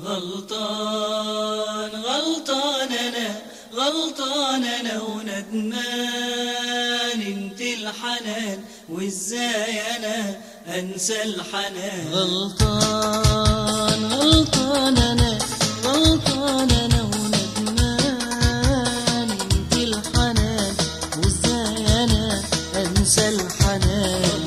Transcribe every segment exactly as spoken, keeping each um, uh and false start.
غلطان غلطان أنا غلطان أنا وندمان انت الحنان، وازاي أنا أنسى الحنان. غلطان غلطان أنا غلطان أنا وندمان انت الحنان، وازاي أنا أنسى الحنان.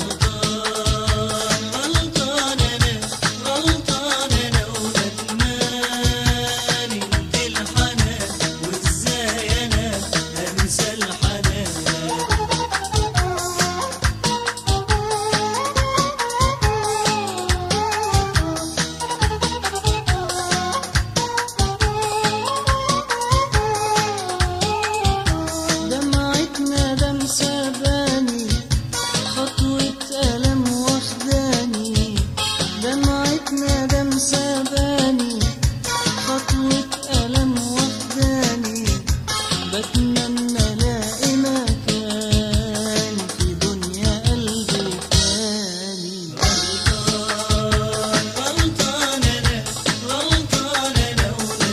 ندم ساباني خطوة ألم واخداني، بتمنى الاقي مكان في دنيا قلبي تاني. غلطان غلطان أنا غلطان أنا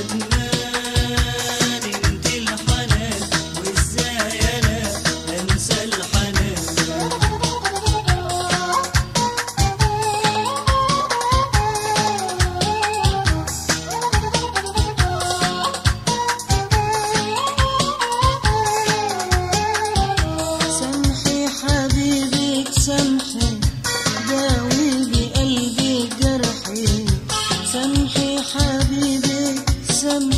وندمان انت الحنان، وازاي أنا أنسى الحنان. سامحي داوي بقلبي جرحي، سامحي حبيبي سامحي